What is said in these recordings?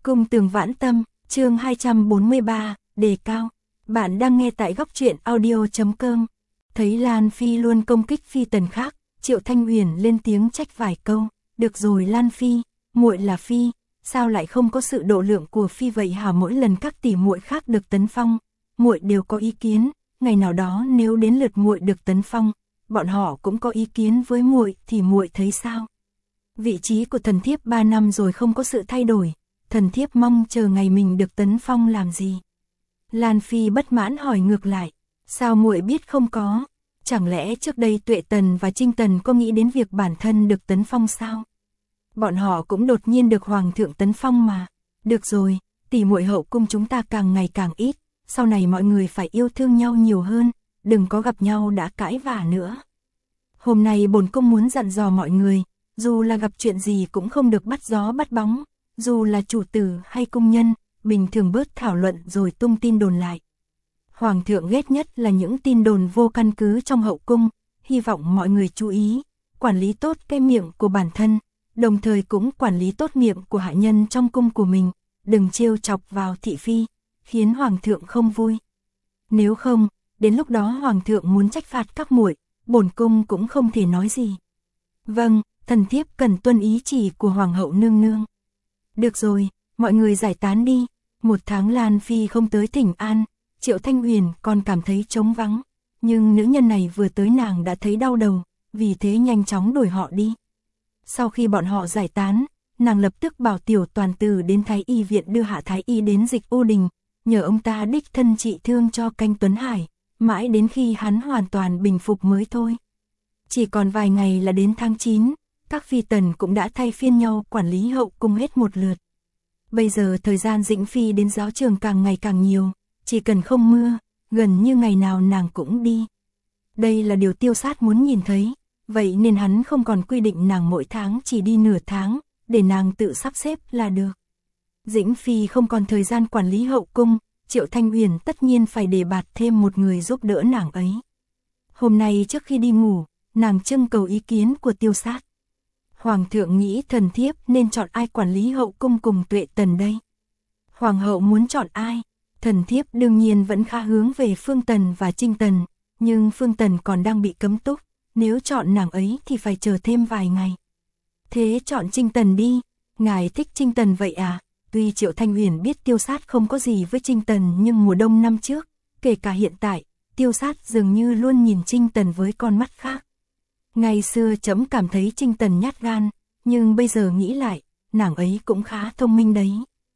Cung Tường Vãn Tâm, chương 243, đề cao. Bạn đang nghe tại góc truyện audio.com. Thấy Lan Phi luôn công kích Phi Tần khác, Triệu Thanh Huyền lên tiếng trách vài câu. Được rồi Lan Phi, muội là Phi, sao lại không có sự độ lượng của Phi vậy hả? Mỗi lần các tỷ muội khác được tấn phong, muội đều có ý kiến, ngày nào đó nếu đến lượt muội được tấn phong, bọn họ cũng có ý kiến với muội thì muội thấy sao? Vị trí của thần thiếp 3 năm rồi không có sự thay đổi, thần thiếp mong chờ ngày mình được tấn phong làm gì? Lan Phi bất mãn hỏi ngược lại, sao muội biết không có? Chẳng lẽ trước đây Tuệ Tần và Trinh Tần có nghĩ đến việc bản thân được tấn phong sao? Bọn họ cũng đột nhiên được hoàng thượng tấn phong mà. Được rồi, tỷ muội hậu cung chúng ta càng ngày càng ít, sau này mọi người phải yêu thương nhau nhiều hơn, đừng có gặp nhau đã cãi vã nữa. Hôm nay bổn cung muốn dặn dò mọi người, dù là gặp chuyện gì cũng không được bắt gió bắt bóng, dù là chủ tử hay cung nhân, bình thường bớt thảo luận rồi tung tin đồn lại. Hoàng thượng ghét nhất là những tin đồn vô căn cứ trong hậu cung, hy vọng mọi người chú ý, quản lý tốt cái miệng của bản thân, đồng thời cũng quản lý tốt miệng của hạ nhân trong cung của mình, đừng trêu chọc vào thị phi, khiến hoàng thượng không vui. Nếu không, đến lúc đó hoàng thượng muốn trách phạt các muội, bổn cung cũng không thể nói gì. Vâng, thần thiếp cần tuân ý chỉ của hoàng hậu nương nương. Được rồi, mọi người giải tán đi. Một tháng Lan Phi không tới thỉnh an, Triệu Thanh Huyền còn cảm thấy trống vắng, nhưng nữ nhân này vừa tới nàng đã thấy đau đầu, vì thế nhanh chóng đuổi họ đi. Sau khi bọn họ giải tán, nàng lập tức bảo Tiểu Toàn Tử đến Thái Y viện đưa Hạ Thái Y đến Dịch U Đình, nhờ ông ta đích thân trị thương cho Canh Tuấn Hải, mãi đến khi hắn hoàn toàn bình phục mới thôi. Chỉ còn vài ngày là đến tháng 9, các phi tần cũng đã thay phiên nhau quản lý hậu cung hết một lượt. Bây giờ thời gian Dĩnh Phi đến giáo trường càng ngày càng nhiều, chỉ cần không mưa, gần như ngày nào nàng cũng đi. Đây là điều Tiêu Sát muốn nhìn thấy, vậy nên hắn không còn quy định nàng mỗi tháng chỉ đi nửa tháng, để nàng tự sắp xếp là được. Dĩnh Phi không còn thời gian quản lý hậu cung, Triệu Thanh Huyền tất nhiên phải đề bạt thêm một người giúp đỡ nàng ấy. Hôm nay trước khi đi ngủ, nàng trưng cầu ý kiến của Tiêu Sát. Hoàng thượng nghĩ thần thiếp nên chọn ai quản lý hậu cung cùng Tuệ Tần đây? Hoàng hậu muốn chọn ai? Thần thiếp đương nhiên vẫn khá hướng về Phương Tần và Trinh Tần, nhưng Phương Tần còn đang bị cấm túc, nếu chọn nàng ấy thì phải chờ thêm vài ngày. Thế chọn Trinh Tần đi, ngài thích Trinh Tần vậy à? Tuy Triệu Thanh Huyền biết Tiêu Sát không có gì với Trinh Tần, nhưng mùa đông năm trước, kể cả hiện tại, Tiêu Sát dường như luôn nhìn Trinh Tần với con mắt khác. Ngày xưa trẫm cảm thấy Trinh Tần nhát gan, nhưng bây giờ nghĩ lại, nàng ấy cũng khá thông minh đấy.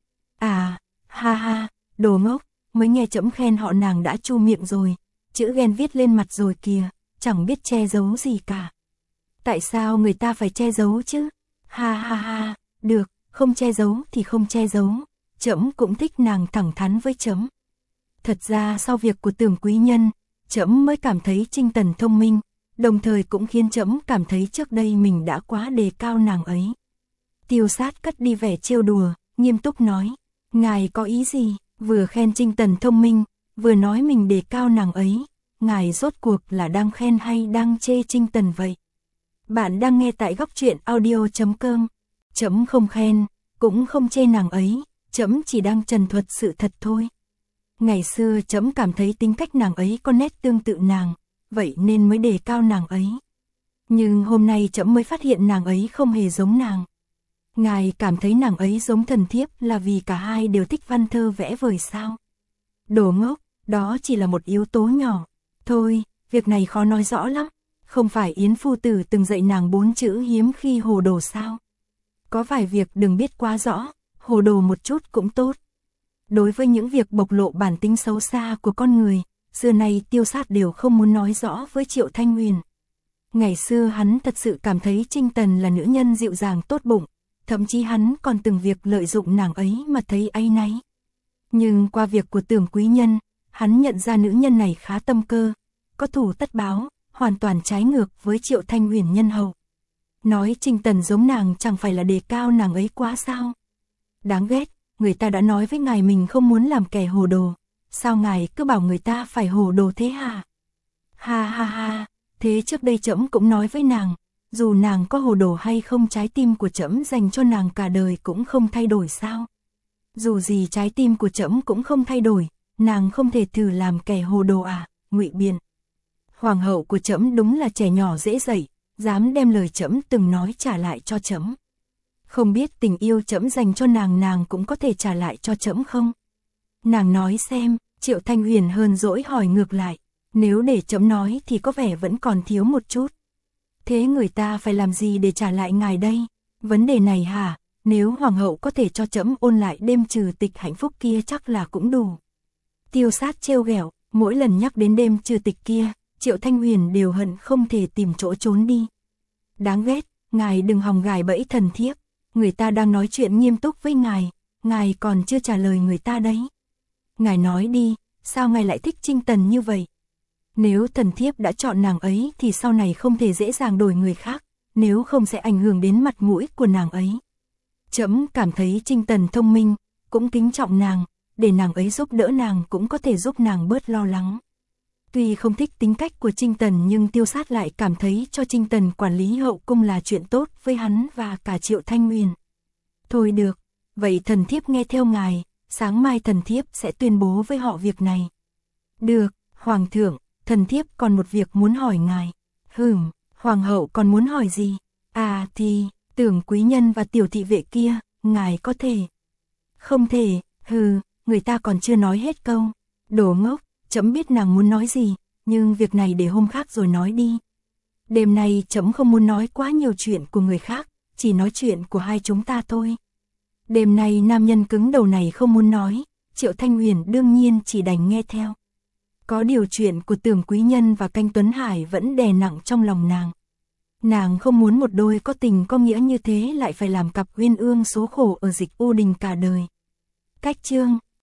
À, ha ha, đồ ngốc, mới nghe trẫm khen họ nàng đã chu miệng rồi, chữ ghen viết lên mặt rồi kìa, chẳng biết che giấu gì cả. Tại sao người ta phải che giấu chứ? Ha ha ha, được, không che giấu thì không che giấu, trẫm cũng thích nàng thẳng thắn với trẫm. Thật ra sau việc của Tưởng quý nhân, trẫm mới cảm thấy Trinh Tần thông minh, đồng thời cũng khiến trẫm cảm thấy trước đây mình đã quá đề cao nàng ấy. Tiêu Sát cất đi vẻ trêu đùa, nghiêm túc nói, ngài có ý gì? Vừa khen Trinh Tần thông minh, vừa nói mình đề cao nàng ấy, ngài rốt cuộc là đang khen hay đang chê Trinh Tần vậy? Bạn đang nghe tại góc truyện audio.com. Trẫm không khen, cũng không chê nàng ấy, trẫm chỉ đang trần thuật sự thật thôi. Ngày xưa trẫm cảm thấy tính cách nàng ấy có nét tương tự nàng, vậy nên mới đề cao nàng ấy. Nhưng hôm nay trẫm mới phát hiện nàng ấy không hề giống nàng. Ngài cảm thấy nàng ấy giống thần thiếp là vì cả hai đều thích văn thơ vẽ vời sao? Đồ ngốc, đó chỉ là một yếu tố nhỏ. Thôi, việc này khó nói rõ lắm. Không phải Yến Phu Tử từng dạy nàng 4 chữ hiếm khi hồ đồ sao? Có vài việc đừng biết quá rõ, hồ đồ một chút cũng tốt. Đối với những việc bộc lộ bản tính xấu xa của con người, xưa nay Tiêu Sát đều không muốn nói rõ với Triệu Thanh Huyền. Ngày xưa hắn thật sự cảm thấy Trinh Tần là nữ nhân dịu dàng tốt bụng, thậm chí hắn còn từng việc lợi dụng nàng ấy mà thấy áy náy. Nhưng qua việc của Tưởng quý nhân, hắn nhận ra nữ nhân này khá tâm cơ, có thù tất báo, hoàn toàn trái ngược với Triệu Thanh Huyền nhân hậu. Nói Trinh Tần giống nàng chẳng phải là đề cao nàng ấy quá sao? Đáng ghét, người ta đã nói với ngài mình không muốn làm kẻ hồ đồ, sao ngài cứ bảo người ta phải hồ đồ thế hả? Ha ha ha, thế trước đây trẫm cũng nói với nàng, dù nàng có hồ đồ hay không trái tim của trẫm dành cho nàng cả đời cũng không thay đổi sao? Dù gì trái tim của trẫm cũng không thay đổi, nàng không thể thử làm kẻ hồ đồ à, ngụy biện. Hoàng hậu của trẫm đúng là trẻ nhỏ dễ dạy, dám đem lời trẫm từng nói trả lại cho trẫm. Không biết tình yêu trẫm dành cho nàng cũng có thể trả lại cho trẫm không? Nàng nói xem, Triệu Thanh Huyền hờn dỗi hỏi ngược lại, nếu để trẫm nói thì có vẻ vẫn còn thiếu một chút. Thế người ta phải làm gì để trả lại ngài đây? Vấn đề này hả, nếu hoàng hậu có thể cho trẫm ôn lại đêm trừ tịch hạnh phúc kia chắc là cũng đủ. Tiêu Sát trêu ghẹo, mỗi lần nhắc đến đêm trừ tịch kia, Triệu Thanh Huyền đều hận không thể tìm chỗ trốn đi. Đáng ghét, ngài đừng hòng gài bẫy thần thiếp, người ta đang nói chuyện nghiêm túc với ngài còn chưa trả lời người ta đấy. Ngài nói đi, sao ngài lại thích Trinh Tần như vậy? Nếu thần thiếp đã chọn nàng ấy thì sau này không thể dễ dàng đổi người khác, nếu không sẽ ảnh hưởng đến mặt mũi của nàng ấy. Trẫm cảm thấy Trinh Tần thông minh, cũng kính trọng nàng, để nàng ấy giúp đỡ nàng cũng có thể giúp nàng bớt lo lắng. Tuy không thích tính cách của Trinh Tần nhưng Tiêu Sát lại cảm thấy cho Trinh Tần quản lý hậu cung là chuyện tốt với hắn và cả Triệu Thanh Huyền. Thôi được, vậy thần thiếp nghe theo ngài, sáng mai thần thiếp sẽ tuyên bố với họ việc này. Được, hoàng thượng, thần thiếp còn một việc muốn hỏi ngài. Hoàng hậu còn muốn hỏi gì? À thì, Tưởng quý nhân và tiểu thị vệ kia, ngài có thể. Không thể, người ta còn chưa nói hết câu. Đồ ngốc, trẫm biết nàng muốn nói gì, nhưng việc này để hôm khác rồi nói đi. Đêm nay trẫm không muốn nói quá nhiều chuyện của người khác, chỉ nói chuyện của hai chúng ta thôi. Đêm nay nam nhân cứng đầu này không muốn nói, Triệu Thanh Huyền đương nhiên chỉ đành nghe theo. Có điều chuyện của Tưởng quý nhân và Canh Tuấn Hải vẫn đè nặng trong lòng nàng. Nàng không muốn một đôi có tình có nghĩa như thế lại phải làm cặp uyên ương số khổ ở Dịch U Đình cả đời. Cách chương